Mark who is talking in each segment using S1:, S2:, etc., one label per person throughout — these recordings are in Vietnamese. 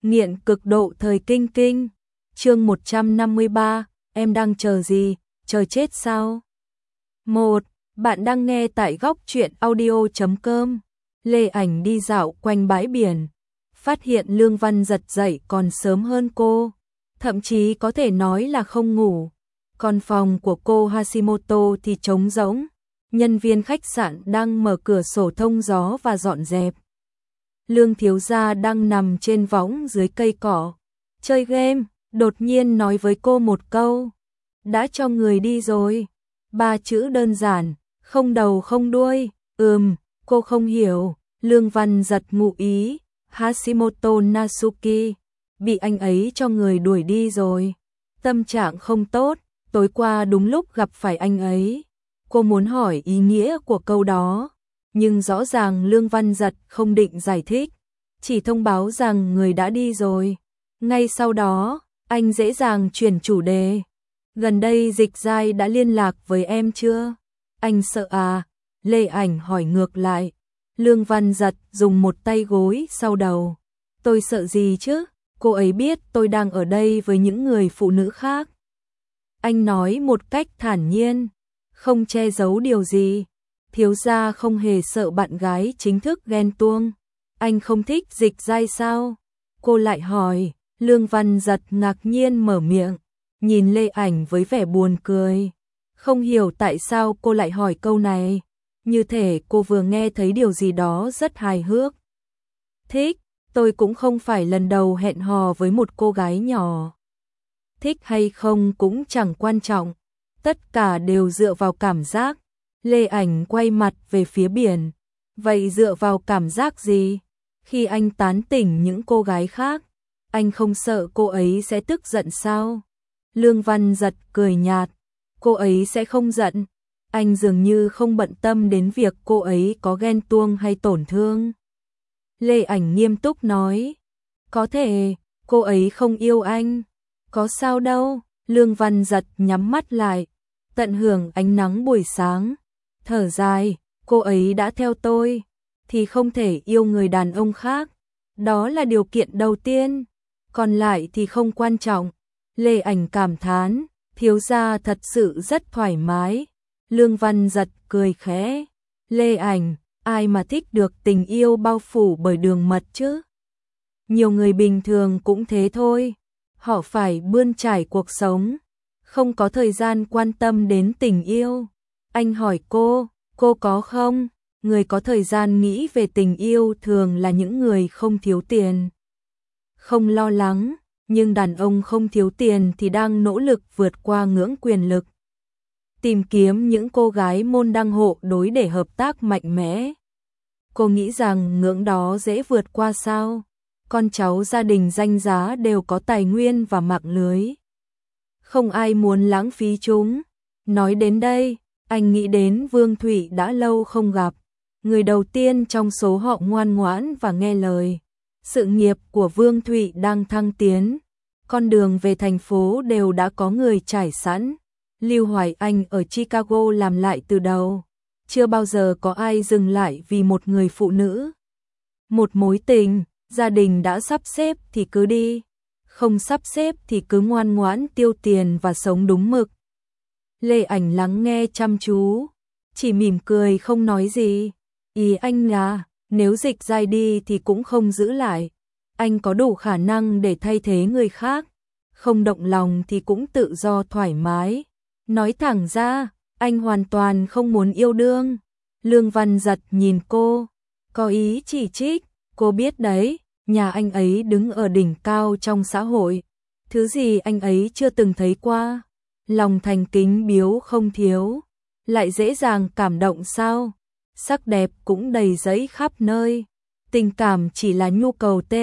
S1: Nghiện cực độ thời kinh kinh. Chương 153, em đang chờ gì, chờ chết sao? 1. Bạn đang nghe tại góc truyện audio.com. Lê Ảnh đi dạo quanh bãi biển, phát hiện Lương Văn Giật dậy còn sớm hơn cô, thậm chí có thể nói là không ngủ. Còn phòng của cô Hashimoto thì trống rỗng, nhân viên khách sạn đang mở cửa sổ thông gió và dọn dẹp. Lương thiếu gia đang nằm trên võng dưới cây cỏ, chơi game, đột nhiên nói với cô một câu. Đã cho người đi rồi. 3 chữ đơn giản, không đầu không đuôi. Cô không hiểu. Lương Văn Giật ngụ ý, Hashimoto Natsuki bị anh ấy cho người đuổi đi rồi. Tâm trạng không tốt, tối qua đúng lúc gặp phải anh ấy. Cô muốn hỏi ý nghĩa của câu đó, nhưng rõ ràng Lương Văn Giật không định giải thích, chỉ thông báo rằng người đã đi rồi. Ngay sau đó, anh dễ dàng chuyển chủ đề. Gần đây Dịch Giai đã liên lạc với em chưa? Anh sợ à? Lê Ảnh hỏi ngược lại. Lương Văn Giật dùng một tay gối sau đầu. Tôi sợ gì chứ? Cô ấy biết tôi đang ở đây với những người phụ nữ khác. Anh nói một cách thản nhiên, không che giấu điều gì. Thiếu gia không hề sợ bạn gái chính thức ghen tuông. Anh không thích Dịch Giai sao? Cô lại hỏi. Lương Văn Giật ngạc nhiên mở miệng, nhìn Lê Ảnh với vẻ buồn cười. Không hiểu tại sao cô lại hỏi câu này, như thể cô vừa nghe thấy điều gì đó rất hài hước. Thích, tôi cũng không phải lần đầu hẹn hò với một cô gái nhỏ. Thích hay không cũng chẳng quan trọng, tất cả đều dựa vào cảm giác. Lê Ảnh quay mặt về phía biển. Vậy dựa vào cảm giác gì? Khi anh tán tỉnh những cô gái khác, anh không sợ cô ấy sẽ tức giận sao? Lương Văn Giật cười nhạt. Cô ấy sẽ không giận. Anh dường như không bận tâm đến việc cô ấy có ghen tuông hay tổn thương. Lê Ảnh nghiêm túc nói. Có thể, cô ấy không yêu anh. Có sao đâu. Lương Văn Giật nhắm mắt lại, tận hưởng ánh nắng buổi sáng. Thở dài, cô ấy đã theo tôi, thì không thể yêu người đàn ông khác. Đó là điều kiện đầu tiên. Còn lại thì không quan trọng. Lê Ảnh cảm thán, thiếu gia thật sự rất thoải mái. Lương Văn Giật cười khẽ. Lê Ảnh, ai mà thích được tình yêu bao phủ bởi đường mật chứ? Nhiều người bình thường cũng thế thôi. Họ phải bươn trải cuộc sống, không có thời gian quan tâm đến tình yêu. Anh hỏi cô có không? Người có thời gian nghĩ về tình yêu thường là những người không thiếu tiền, không lo lắng, nhưng đàn ông không thiếu tiền thì đang nỗ lực vượt qua ngưỡng quyền lực, tìm kiếm những cô gái môn đăng hộ đối để hợp tác mạnh mẽ. Cô nghĩ rằng ngưỡng đó dễ vượt qua sao? Con cháu gia đình danh giá đều có tài nguyên và mạng lưới, không ai muốn lãng phí chúng. Nói đến đây, anh nghĩ đến Vương Thụy đã lâu không gặp, người đầu tiên trong số họ ngoan ngoãn và nghe lời. Sự nghiệp của Vương Thụy đang thăng tiến, con đường về thành phố đều đã có người trải sẵn. Lưu Hoài Anh ở Chicago làm lại từ đầu, chưa bao giờ có ai dừng lại vì một người phụ nữ. Một mối tình, gia đình đã sắp xếp thì cứ đi, không sắp xếp thì cứ ngoan ngoãn tiêu tiền và sống đúng mực. Lê Ảnh lắng nghe chăm chú, chỉ mỉm cười không nói gì. Ý anh là, nếu Dịch Giai đi thì cũng không giữ lại. Anh có đủ khả năng để thay thế người khác, không động lòng thì cũng tự do thoải mái. Nói thẳng ra, anh hoàn toàn không muốn yêu đương. Lương Văn Giật nhìn cô, có ý chỉ trích. Cô biết đấy, nhà anh ấy đứng ở đỉnh cao trong xã hội, thứ gì anh ấy chưa từng thấy qua. Lòng thành kính biếu không thiếu, lại dễ dàng cảm động sao? Sắc đẹp cũng đầy rẫy khắp nơi, tình cảm chỉ là nhu cầu T,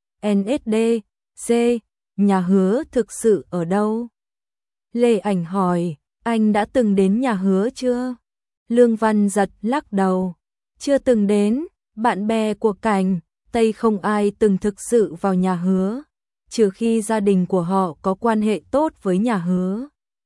S1: NSD, C, nhà Hứa thực sự ở đâu? Lê Ảnh hỏi, anh đã từng đến nhà Hứa chưa? Lương Văn Giật lắc đầu, chưa từng đến. Bạn bè của Cảnh Tây không ai từng thực sự vào nhà Hứa, trừ khi gia đình của họ có quan hệ tốt với nhà Hứa.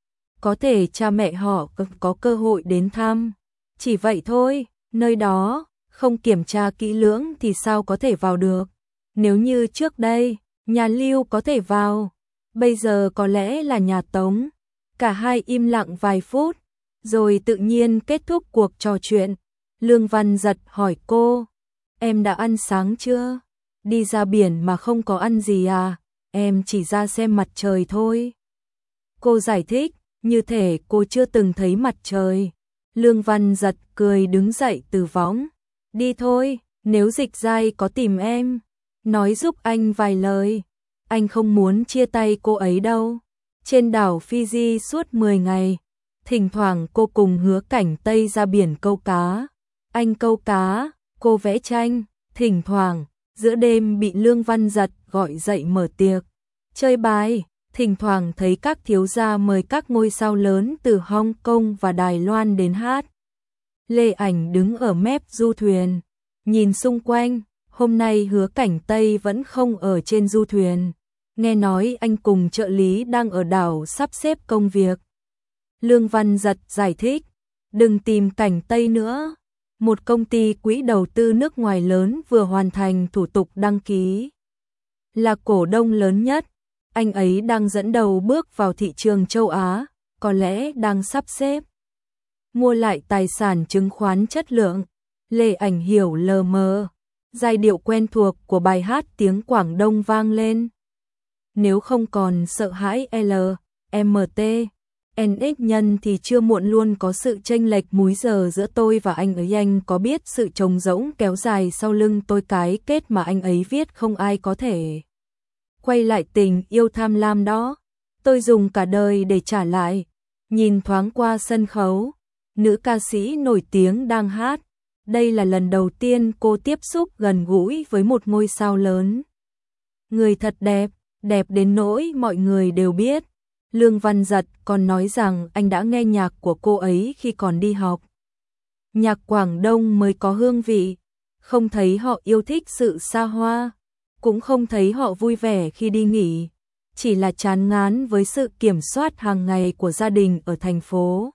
S1: Có thể cha mẹ họ có cơ hội đến thăm, chỉ vậy thôi. Nơi đó không kiểm tra kỹ lưỡng thì sao có thể vào được. Nếu như trước đây, Nhà Lưu có thể vào, bây giờ có lẽ là nhà Tống. Cả hai im lặng vài phút, rồi tự nhiên kết thúc cuộc trò chuyện. Lương Văn Giật hỏi cô, em đã ăn sáng chưa? Đi ra biển mà không có ăn gì à? Em chỉ ra xem mặt trời thôi. Cô giải thích, như thể cô chưa từng thấy mặt trời. Lương Văn Giật cười đứng dậy từ võng. Đi thôi, nếu Dịch Giai có tìm em, nói giúp anh vài lời. Anh không muốn chia tay cô ấy đâu. Trên đảo Fiji suốt 10 ngày, thỉnh thoảng cô cùng Hứa Cảnh Tây ra biển câu cá. Anh câu cá, cô vẽ tranh, thỉnh thoảng, giữa đêm bị Lương Văn Giật gọi dậy mở tiệc. Chơi bài, thỉnh thoảng thấy các thiếu gia mời các ngôi sao lớn từ Hong Kong và Đài Loan đến hát. Lê Ảnh đứng ở mép du thuyền, nhìn xung quanh, hôm nay Hứa Cảnh Tây vẫn không ở trên du thuyền. Nghe nói anh cùng trợ lý đang ở đảo sắp xếp công việc. Lương Văn Giật giải thích, đừng tìm Cảnh Tây nữa. Một công ty quỹ đầu tư nước ngoài lớn vừa hoàn thành thủ tục đăng ký. Là cổ đông lớn nhất, anh ấy đang dẫn đầu bước vào thị trường châu Á, có lẽ đang sắp xếp mua lại tài sản chứng khoán chất lượng. Lê Ảnh hiểu lờ mờ, giai điệu quen thuộc của bài hát tiếng Quảng Đông vang lên. Nếu không còn sợ hãi LMT, NX nhân thì chưa muộn luôn có sự chênh lệch múi giờ giữa tôi và anh ấy. Anh có biết sự trống rỗng kéo dài sau lưng tôi, cái kết mà anh ấy viết không ai có thể quay lại tình yêu tham lam đó. Tôi dùng cả đời để trả lại. Nhìn thoáng qua sân khấu, nữ ca sĩ nổi tiếng đang hát. Đây là lần đầu tiên cô tiếp xúc gần gũi với một ngôi sao lớn. Người thật đẹp, đẹp đến nỗi mọi người đều biết. Lương Văn Giật còn nói rằng anh đã nghe nhạc của cô ấy khi còn đi học. Nhạc Quảng Đông mới có hương vị, không thấy họ yêu thích sự xa hoa, cũng không thấy họ vui vẻ khi đi nghỉ, chỉ là chán ngán với sự kiểm soát hàng ngày của gia đình ở thành phố.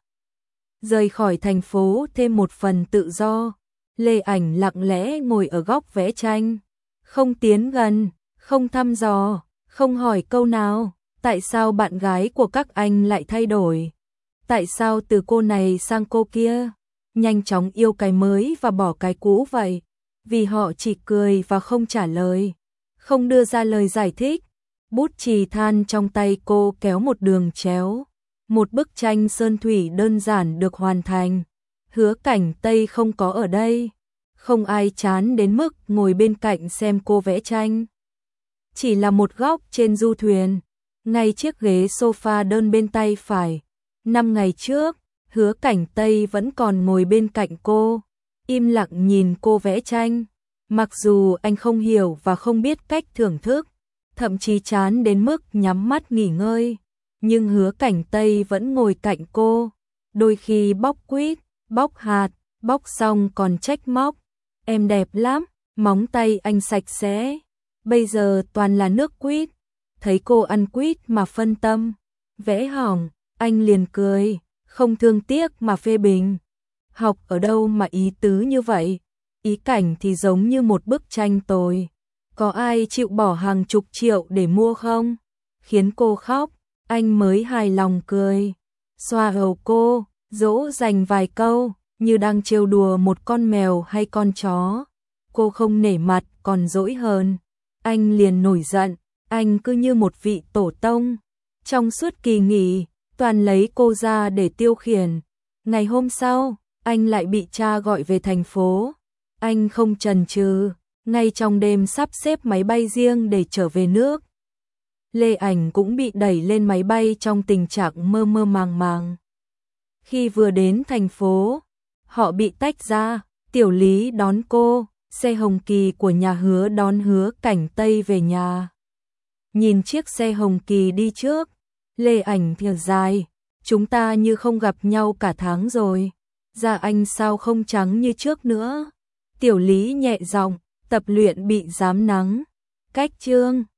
S1: Rời khỏi thành phố thêm một phần tự do, Lê Ảnh lặng lẽ ngồi ở góc vẽ tranh, không tiến gần, không thăm dò, không hỏi câu nào. Tại sao bạn gái của các anh lại thay đổi? Tại sao từ cô này sang cô kia? Nhanh chóng yêu cái mới và bỏ cái cũ vậy? Vì họ chỉ cười và không trả lời, không đưa ra lời giải thích. Bút chì than trong tay cô kéo một đường chéo. Một bức tranh sơn thủy đơn giản được hoàn thành. Hứa Cảnh Tây không có ở đây. Không ai chán đến mức ngồi bên cạnh xem cô vẽ tranh. Chỉ là một góc trên du thuyền, ngay chiếc ghế sofa đơn bên tay phải. 5 ngày trước, Hứa Cảnh Tây vẫn còn ngồi bên cạnh cô, im lặng nhìn cô vẽ tranh. Mặc dù anh không hiểu và không biết cách thưởng thức, thậm chí chán đến mức nhắm mắt nghỉ ngơi, nhưng Hứa Cảnh Tây vẫn ngồi cạnh cô, đôi khi bóc quýt, bóc hạt, bóc xong còn trách móc. Em đẹp lắm, móng tay anh sạch sẽ, bây giờ toàn là nước quýt. Thấy cô ăn quýt mà phân tâm, vẽ hỏng, anh liền cười, không thương tiếc mà phê bình. Học ở đâu mà ý tứ như vậy? Ý cảnh thì giống như một bức tranh tồi. Có ai chịu bỏ hàng chục triệu để mua không? Khiến cô khóc, anh mới hài lòng cười. Xoa đầu cô, dỗ dành vài câu, như đang trêu đùa một con mèo hay con chó. Cô không nể mặt còn dỗi hơn. Anh liền nổi giận. Anh cứ như một vị tổ tông. Trong suốt kỳ nghỉ, toàn lấy cô ra để tiêu khiển. Ngày hôm sau, anh lại bị cha gọi về thành phố. Anh không chần chừ, ngay trong đêm sắp xếp máy bay riêng để trở về nước. Lê Ảnh cũng bị đẩy lên máy bay trong tình trạng mơ mơ màng màng. Khi vừa đến thành phố, họ bị tách ra. Tiểu Lý đón cô, xe Hồng Kỳ của nhà Hứa đón Hứa Cảnh Tây về nhà. Nhìn chiếc xe Hồng Kỳ đi trước, Lê Ảnh thở dài, chúng ta như không gặp nhau cả tháng rồi, da anh sao không trắng như trước nữa. Tiểu Lý nhẹ giọng, tập luyện bị rám nắng. Cách chương